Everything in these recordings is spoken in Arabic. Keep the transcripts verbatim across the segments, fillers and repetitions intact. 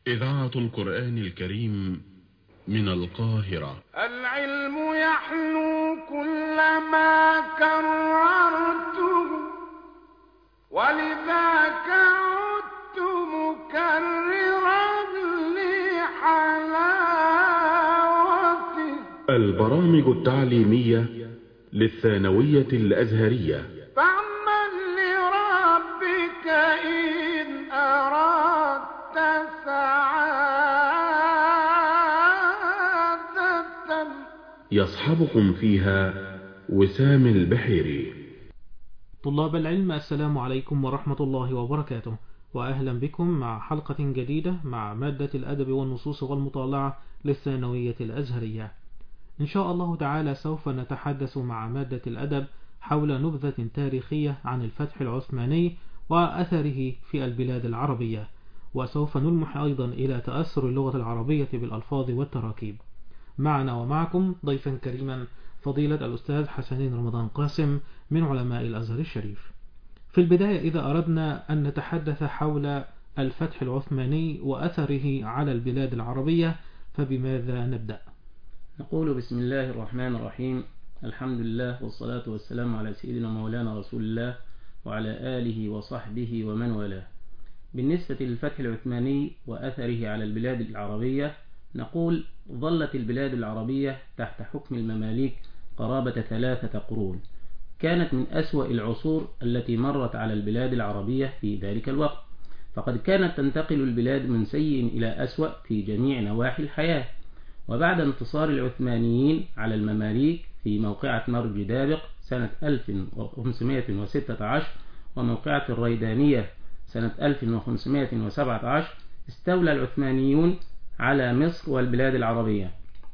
إذاعة القرآن الكريم من القاهرة. العلم يحلو كلما كررته، ولذاك عدت مكررا لحلاوته. البرامج التعليمية للثانوية الأزهرية. فاعمل لربك إن أردت سعادة. يصحبكم فيها وسام البحيري. طلاب العلم، السلام عليكم ورحمة الله وبركاته، وأهلا بكم مع حلقة جديدة مع مادة الأدب والنصوص والمطالعة للثانوية الأزهرية. إن شاء الله تعالى سوف نتحدث مع مادة الأدب حول نبذة تاريخية عن الفتح العثماني وأثره في البلاد العربية، وسوف نلمح أيضا إلى تأثر اللغة العربية بالألفاظ والتراكيب. معنا ومعكم ضيفا كريما فضيلة الأستاذ حسنين رمضان قاسم من علماء الأزهر الشريف. في البداية، إذا أردنا أن نتحدث حول الفتح العثماني وأثره على البلاد العربية فبماذا نبدأ؟ نقول بسم الله الرحمن الرحيم، الحمد لله والصلاة والسلام على سيدنا مولانا رسول الله وعلى آله وصحبه ومن والاه. بالنسبة للفتح العثماني وأثره على البلاد العربية، نقول ظلت البلاد العربية تحت حكم المماليك قرابة ثلاثة قرون. كانت من أسوأ العصور التي مرت على البلاد العربية في ذلك الوقت، فقد كانت تنتقل البلاد من سيء إلى أسوأ في جميع نواحي الحياة. وبعد انتصار العثمانيين على المماليك في موقعة مرج دابق سنة ألف وخمسمائة وستة عشر وموقعة الريدانية سنة ألف وخمسمائة وسبعة عشر، استولى العثمانيون على مصر والبلاد العربية.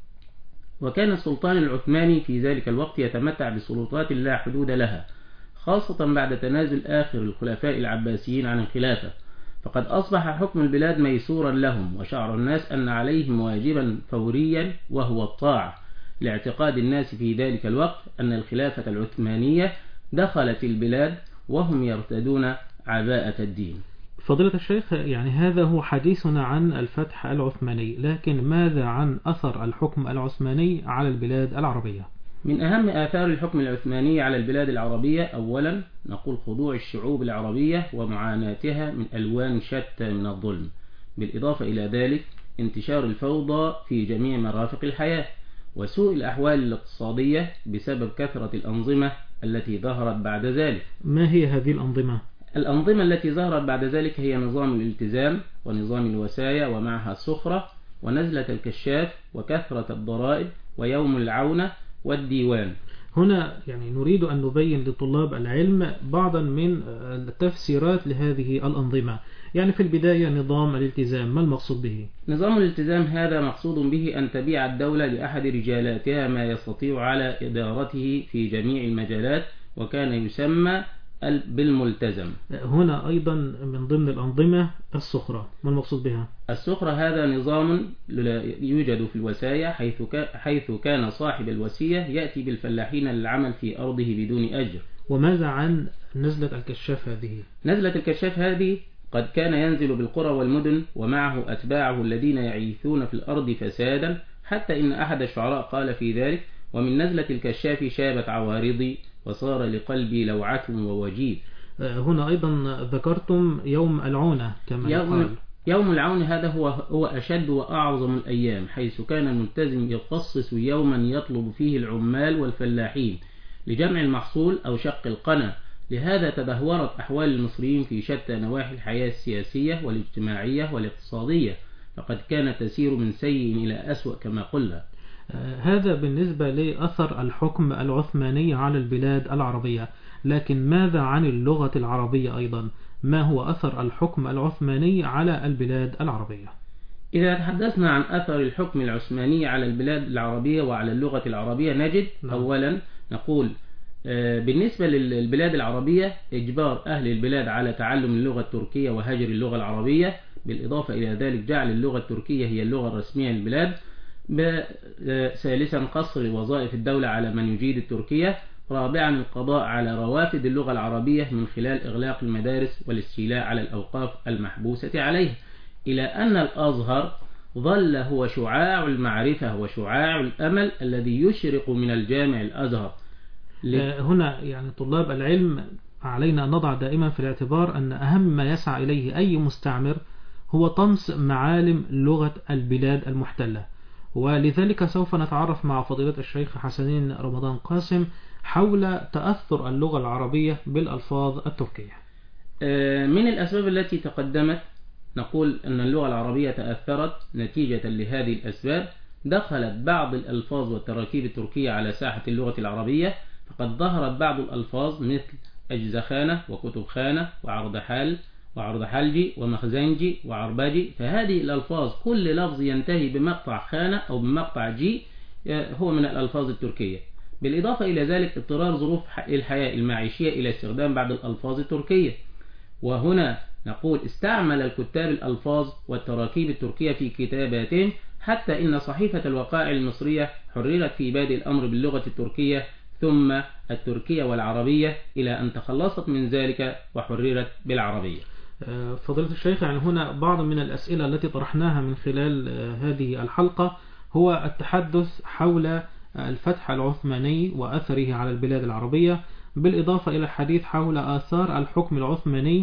وكان السلطان العثماني في ذلك الوقت يتمتع بسلطات لا حدود لها، خاصة بعد تنازل آخر الخلفاء العباسيين عن الخلافة، فقد أصبح حكم البلاد ميسورا لهم، وشعر الناس أن عليهم واجبا فوريا وهو الطاعة، لاعتقاد الناس في ذلك الوقت أن الخلافة العثمانية دخلت البلاد وهم يرتدون عباءة الدين. فضيلة الشيخ، يعني هذا هو حديثنا عن الفتح العثماني، لكن ماذا عن أثر الحكم العثماني على البلاد العربية؟ من أهم آثار الحكم العثماني على البلاد العربية، أولا نقول خضوع الشعوب العربية ومعاناتها من ألوان شتى من الظلم، بالإضافة إلى ذلك انتشار الفوضى في جميع مرافق الحياة، وسوء الأحوال الاقتصادية بسبب كثرة الأنظمة التي ظهرت بعد ذلك. ما هي هذه الأنظمة؟ الأنظمة التي ظهرت بعد ذلك هي نظام الالتزام ونظام الوساية ومعها السخرة ونزلة الكشاف وكثرة الضرائب ويوم العونة والديوان. هنا يعني نريد أن نبين لطلاب العلم بعضا من التفسيرات لهذه الأنظمة. يعني في البداية نظام الالتزام، ما المقصود به؟ نظام الالتزام هذا مقصود به أن تبيع الدولة لأحد رجالاتها ما يستطيع على إدارته في جميع المجالات، وكان يسمى بالملتزم. هنا أيضا من ضمن الأنظمة السخرة، ما المقصود بها؟ السخرة هذا نظام يوجد في الوساية، حيث حيث كان صاحب الوسية يأتي بالفلاحين للعمل في أرضه بدون أجر. وماذا عن نزلة الكشاف هذه؟ نزلة الكشاف هذه قد كان ينزل بالقرى والمدن ومعه أتباعه الذين يعيثون في الأرض فسادا، حتى إن أحد الشعراء قال في ذلك: ومن نزلة الكشاف شابت عوارضي وصار لقلبي لوعة ووجيد. هنا أيضا ذكرتم يوم العونة كما يوم قال. يوم العون هذا هو هو أشد وأعظم الأيام، حيث كان الملتزم يخصص يوما يطلب فيه العمال والفلاحين لجمع المحصول أو شق القنا. لهذا تدهورت أحوال المصريين في شتى نواحي الحياة السياسية والاجتماعية والاقتصادية، فقد كانت تسير من سيء إلى أسوأ كما قلنا. هذا بالنسبة لأثر الحكم العثماني على البلاد العربية، لكن ماذا عن اللغة العربية أيضا؟ ما هو أثر الحكم العثماني على البلاد العربية؟ إذا تحدثنا عن أثر الحكم العثماني على البلاد العربية وعلى اللغة العربية، نجد نعم. أولا نقول بالنسبة للبلاد العربية إجبار أهل البلاد على تعلم اللغة التركية وهجر اللغة العربية، بالإضافة إلى ذلك جعل اللغة التركية هي اللغة الرسمية للبلاد. ثالثا قصر وظائف الدولة على من يجيد التركية. رابعا القضاء على روافد اللغة العربية من خلال إغلاق المدارس والاستيلاء على الأوقاف المحبوسة عليه. إلى أن الأزهر ظل هو شعاع المعرفة وشعاع الأمل الذي يشرق من الجامع الأزهر. هنا يعني طلاب العلم علينا أن نضع دائما في الاعتبار أن أهم ما يسعى إليه أي مستعمر هو طمس معالم لغة البلاد المحتلة، ولذلك سوف نتعرف مع فضيلة الشيخ حسنين رمضان قاسم حول تأثر اللغة العربية بالألفاظ التركية. من الأسباب التي تقدمت نقول أن اللغة العربية تأثرت نتيجة لهذه الأسباب. دخلت بعض الألفاظ والتراكيب التركية على ساحة اللغة العربية، فقد ظهرت بعض الألفاظ مثل أجزخانة وكتبخانة وعرضحال وعرضحلجي ومخزنجي وعربجي، فهذه الألفاظ كل لفظ ينتهي بمقطع خانة أو بمقطع جي هو من الألفاظ التركية. بالإضافة إلى ذلك اضطرار ظروف الحياة المعيشية إلى استخدام بعض الألفاظ التركية، وهنا نقول استعمل الكتاب الألفاظ والتراكيب التركية في كتاباتهم، حتى إن صحيفة الوقائع المصرية حررت في بادئ الأمر باللغة التركية ثم التركية والعربية إلى أن تخلصت من ذلك وحررت بالعربية. فضيلة الشيخ، يعني هنا بعض من الأسئلة التي طرحناها من خلال هذه الحلقة هو التحدث حول الفتح العثماني وأثره على البلاد العربية، بالإضافة إلى الحديث حول آثار الحكم العثماني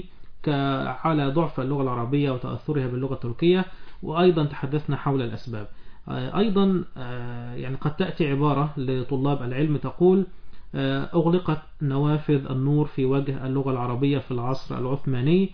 على ضعف اللغة العربية وتأثرها باللغة التركية، وأيضا تحدثنا حول الأسباب. أيضا يعني قد تأتي عبارة لطلاب العلم تقول أغلقت نوافذ النور في وجه اللغة العربية في العصر العثماني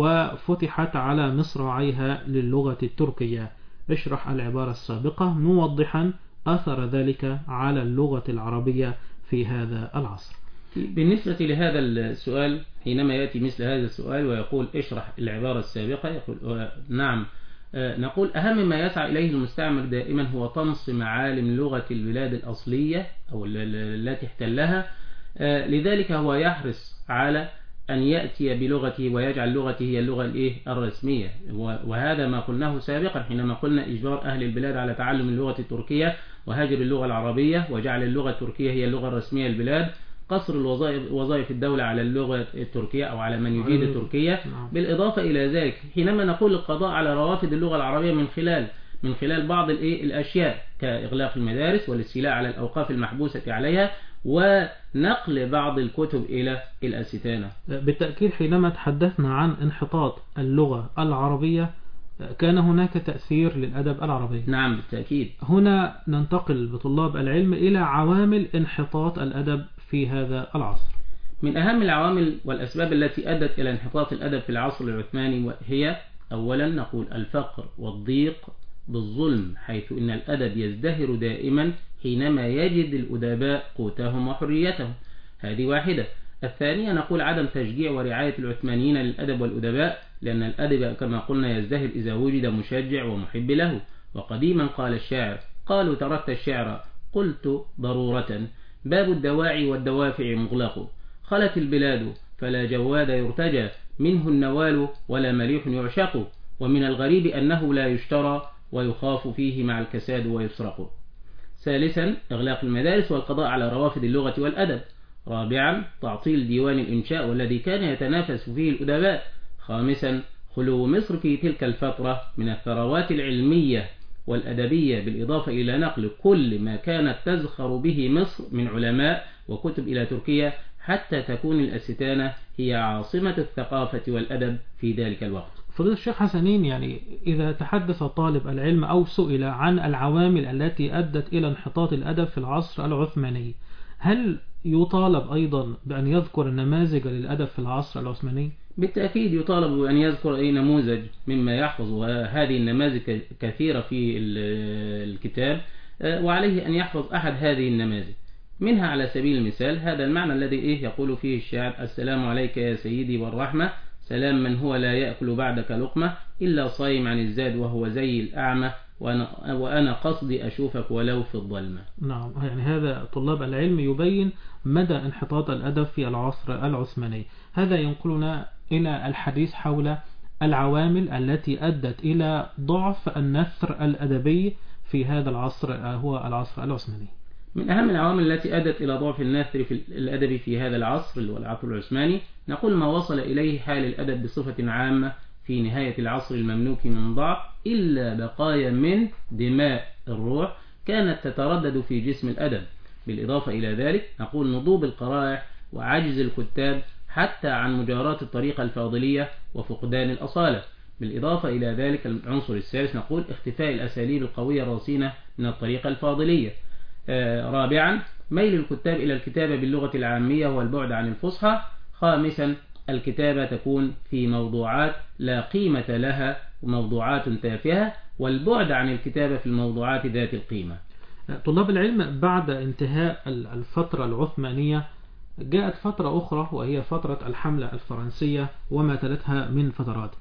وفتحت على مصراعيها للغة التركية. اشرح العبارة السابقة موضحا أثر ذلك على اللغة العربية في هذا العصر. بالنسبة لهذا السؤال، حينما يأتي مثل هذا السؤال ويقول اشرح العبارة السابقة، يقول نعم، نقول أهم ما يسعى إليه المستعمر دائما هو طمس معالم لغة البلاد الأصلية أو التي احتلها، لذلك هو يحرص على أن يأتي بلغته ويجعل لغته هي اللغة الإيه الرسمية، وهذا ما قلناه سابقا حينما قلنا إجبار أهل البلاد على تعلم اللغة التركية وهجر اللغة العربية وجعل اللغة التركية هي اللغة الرسمية للبلاد، قصر الوظائف وظائف الدولة على اللغة التركية أو على من يجيد التركية. بالإضافة إلى ذلك حينما نقول القضاء على روافد اللغة العربية من خلال من خلال بعض الأشياء كإغلاق المدارس والاستيلاء على الأوقاف المحبوسة عليها ونقل بعض الكتب إلى الأستانة. بالتأكيد حينما تحدثنا عن انحطاط اللغة العربية كان هناك تأثير للأدب العربي. نعم بالتأكيد. هنا ننتقل بطلاب العلم إلى عوامل انحطاط الأدب في هذا العصر. من أهم العوامل والأسباب التي أدت إلى انحطاط الأدب في العصر العثماني هي أولا نقول الفقر والضيق بالظلم، حيث إن الأدب يزدهر دائما حينما يجد الأدباء قوتهم وحريتهم، هذه واحدة. الثانية نقول عدم تشجيع ورعاية العثمانيين للأدب والأدباء، لأن الأدب كما قلنا يزدهر إذا وجد مشجع ومحب له. وقديما قال الشاعر: قالوا تركت الشعر قلت ضرورة، باب الدواعي والدوافع مغلق، خلت البلاد فلا جواد يرتجى، منه النوال ولا مليح يعشق، ومن الغريب أنه لا يشترى ويخاف فيه مع الكساد ويسرق. ثالثا إغلاق المدارس والقضاء على روافد اللغة والأدب. رابعا تعطيل ديوان الإنشاء والذي كان يتنافس فيه الأدباء. خامسا خلو مصر في تلك الفترة من الثروات العلمية والأدبية، بالإضافة إلى نقل كل ما كانت تزخر به مصر من علماء وكتب إلى تركيا حتى تكون الأستانة هي عاصمة الثقافة والأدب في ذلك الوقت. فضيلة الشيخ حسنين، يعني إذا تحدث طالب العلم أو سئل عن العوامل التي أدت إلى انحطاط الأدب في العصر العثماني، هل يطالب أيضا بأن يذكر نماذج للأدب في العصر العثماني؟ بالتأكيد يطالب بأن يذكر أي نموذج مما يحفظ، وهذه النماذج كثيرة في الكتاب، وعليه أن يحفظ أحد هذه النماذج. منها على سبيل المثال هذا المعنى الذي إيه يقول فيه الشاعر: السلام عليك يا سيدي والرحمة، سلام من هو لا يأكل بعدك لقمة، إلا صايم عن الزاد وهو زي الأعمى، وأنا, وأنا قصدي أشوفك ولو في الظلمة. نعم، يعني هذا طلاب العلم يبين مدى انحطاط الأدب في العصر العثماني. هذا ينقلنا إلى الحديث حول العوامل التي أدت إلى ضعف النثر الأدبي في هذا العصر، هو العصر العثماني. من أهم العوامل التي أدت إلى ضعف النثر في الأدب في هذا العصر اللي هو العصر العثماني، نقول ما وصل إليه حال الأدب بصفة عامة في في نهاية العصر المملوكي من ضعف إلا بقايا من دماء الروح كانت تتردد في جسم الأدب. بالإضافة إلى ذلك نقول نضوب القرائح وعجز الكتاب حتى عن مجاراة الطريقة الفاضلية وفقدان الأصالة. بالإضافة إلى ذلك العنصر الثالث نقول اختفاء الأساليب القوية الرصينة من الطريقة الفاضلية. آه رابعا ميل الكتاب إلى الكتابة باللغة العامية والبعد عن الفصحى. خامسا الكتابة تكون في موضوعات لا قيمة لها وموضوعات تافهة، والبعد عن الكتابة في الموضوعات ذات القيمة. طلاب العلم، بعد انتهاء الفترة العثمانية جاءت فترة أخرى وهي فترة الحملة الفرنسية وما تلتها من فترات.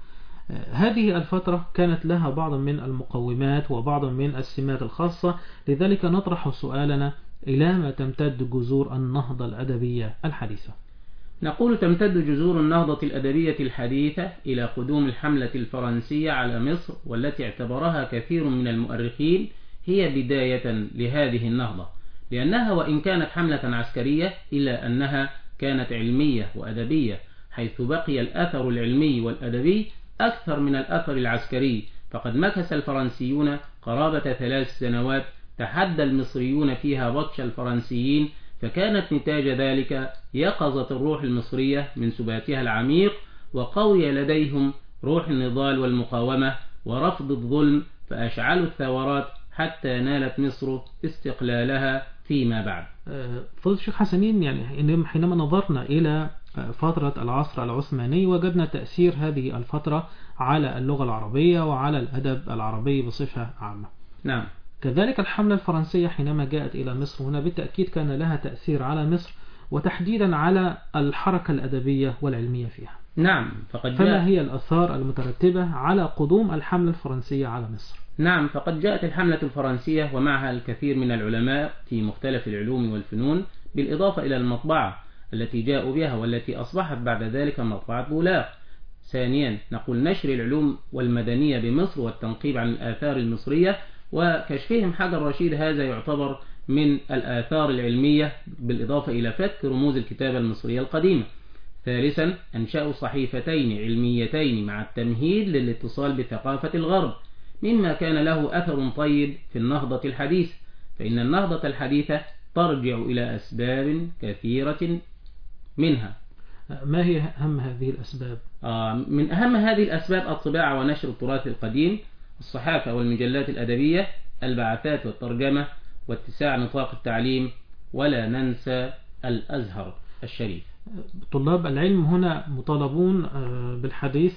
هذه الفترة كانت لها بعض من المقومات وبعض من السمات الخاصة، لذلك نطرح سؤالنا: إلى ما تمتد جذور النهضة الأدبية الحديثة؟ نقول تمتد جذور النهضة الأدبية الحديثة إلى قدوم الحملة الفرنسية على مصر، والتي اعتبرها كثير من المؤرخين هي بداية لهذه النهضة، لأنها وإن كانت حملة عسكرية إلا أنها كانت علمية وأدبية، حيث بقي الأثر العلمي والأدبي أكثر من الأثر العسكري. فقد مكث الفرنسيون قرابة ثلاث سنوات تحدى المصريون فيها بطش الفرنسيين، فكانت نتاج ذلك يقظة الروح المصرية من سباتها العميق، وقوي لديهم روح النضال والمقاومة ورفض الظلم، فأشعلوا الثورات حتى نالت مصر استقلالها فيما بعد. فضل الشيخ حسنين، يعني حينما نظرنا إلى فترة العصر العثماني وجدنا تأثير هذه الفترة على اللغة العربية وعلى الأدب العربي بصفة عامة. نعم. كذلك الحملة الفرنسية حينما جاءت إلى مصر هنا بالتأكيد كان لها تأثير على مصر، وتحديدا على الحركة الأدبية والعلمية فيها. نعم. فقد فما جاء... هي الآثار المترتبة على قدوم الحملة الفرنسية على مصر؟ نعم، فقد جاءت الحملة الفرنسية ومعها الكثير من العلماء في مختلف العلوم والفنون، بالإضافة إلى المطبعة التي جاءوا بها والتي أصبحت بعد ذلك مطبعة بولاق. ثانيا نقول نشر العلوم والمدنية بمصر والتنقيب عن الآثار المصرية وكشفهم حجر رشيد، هذا يعتبر من الآثار العلمية، بالإضافة إلى فك رموز الكتابة المصرية القديمة. ثالثا أنشأوا صحيفتين علميتين مع التمهيد للاتصال بثقافة الغرب، مما كان له أثر طيب في النهضة الحديثة، فإن النهضة الحديثة ترجع إلى أسباب كثيرة منها. ما هي أهم هذه الأسباب؟ آه من أهم هذه الأسباب الطباعة ونشر التراث القديم، الصحافة والمجلات الأدبية، البعثات والترجمة، واتساع نطاق التعليم، ولا ننسى الأزهر الشريف. طلاب العلم هنا مطالبون بالحديث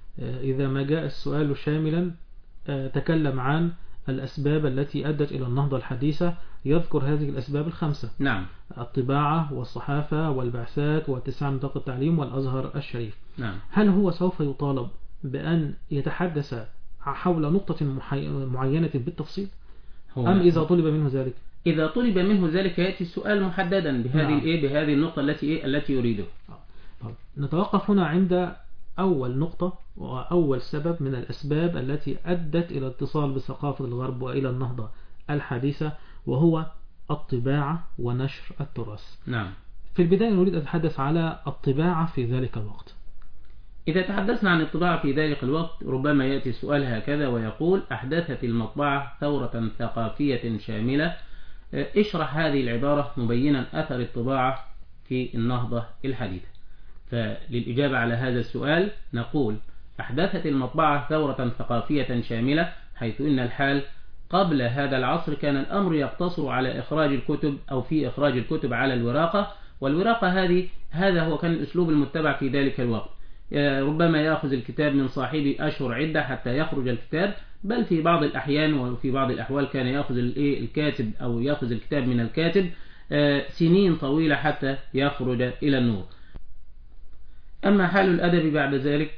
إذا ما جاء السؤال شاملا تكلم عن الأسباب التي أدت إلى النهضة الحديثة، يذكر هذه الأسباب الخمسة. نعم. الطباعة والصحافة والبعثات واتساع نطاق التعليم والأزهر الشريف. نعم. هل هو سوف يطالب بأن يتحدث حول نقطة معينة بالتفصيل، أم إذا طلب منه ذلك؟ إذا طلب منه ذلك يأتي السؤال محددا بهذه نعم. الإيه بهذه النقطة التي إيه التي يريده. نتوقف هنا عند أول نقطة وأول سبب من الأسباب التي أدت إلى اتصال بثقافة الغرب وإلى النهضة الحديثة، وهو الطباعة ونشر التراث. نعم. في البداية نريد أن نتحدث على الطباعة في ذلك الوقت. إذا تحدثنا عن الطباعة في ذلك الوقت ربما يأتي السؤال هكذا ويقول: أحدثت المطبعة ثورة ثقافية شاملة. اشرح هذه العبارة مبينا أثر الطباعة في النهضة الحديثة. فللإجابة على هذا السؤال نقول: أحدثت المطبعة ثورة ثقافية شاملة، حيث إن الحال قبل هذا العصر كان الأمر يقتصر على إخراج الكتب أو في إخراج الكتب على الورقة، والورقة هذه هذا هو كان الأسلوب المتبع في ذلك الوقت. ربما يأخذ الكتاب من صاحبه أشهر عدة حتى يخرج الكتاب، بل في بعض الأحيان وفي بعض الأحوال كان يأخذ الكاتب أو يأخذ الكتاب من الكاتب سنين طويلة حتى يخرج إلى النور. أما حال الأدب بعد ذلك،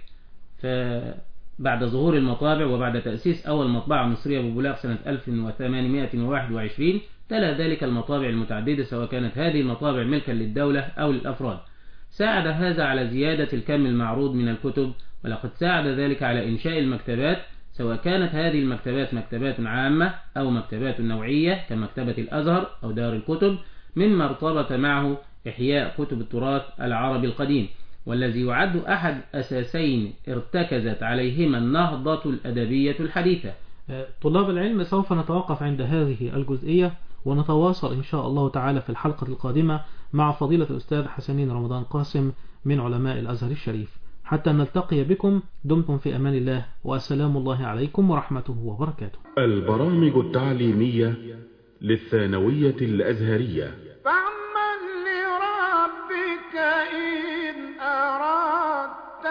فبعد ظهور المطابع وبعد تأسيس أول مطبعة مصرية ببولاق سنة ألف وثمانمائة وواحد وعشرين تلا ذلك المطابع المتعددة، سواء كانت هذه المطابع ملكا للدولة أو للأفراد. ساعد هذا على زيادة الكم المعروض من الكتب، ولقد ساعد ذلك على إنشاء المكتبات، سواء كانت هذه المكتبات مكتبات عامة أو مكتبات نوعية كمكتبة الأزهر أو دار الكتب، مما ارتبط معه إحياء كتب التراث العربي القديم. والذي يعد أحد أساسين ارتكزت عليهما النهضة الأدبية الحديثة. طلاب العلم، سوف نتوقف عند هذه الجزئية ونتواصل إن شاء الله تعالى في الحلقة القادمة مع فضيلة الأستاذ حسنين رمضان قاسم من علماء الأزهر الشريف. حتى نلتقي بكم، دمتم في أمان الله، والسلام الله عليكم ورحمته وبركاته. البرامج التعليمية للثانوية الأزهرية. فاعمل لربك إن أردت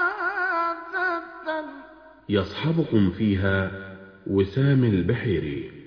سعادة. يصحبكم فيها وسام البحيري.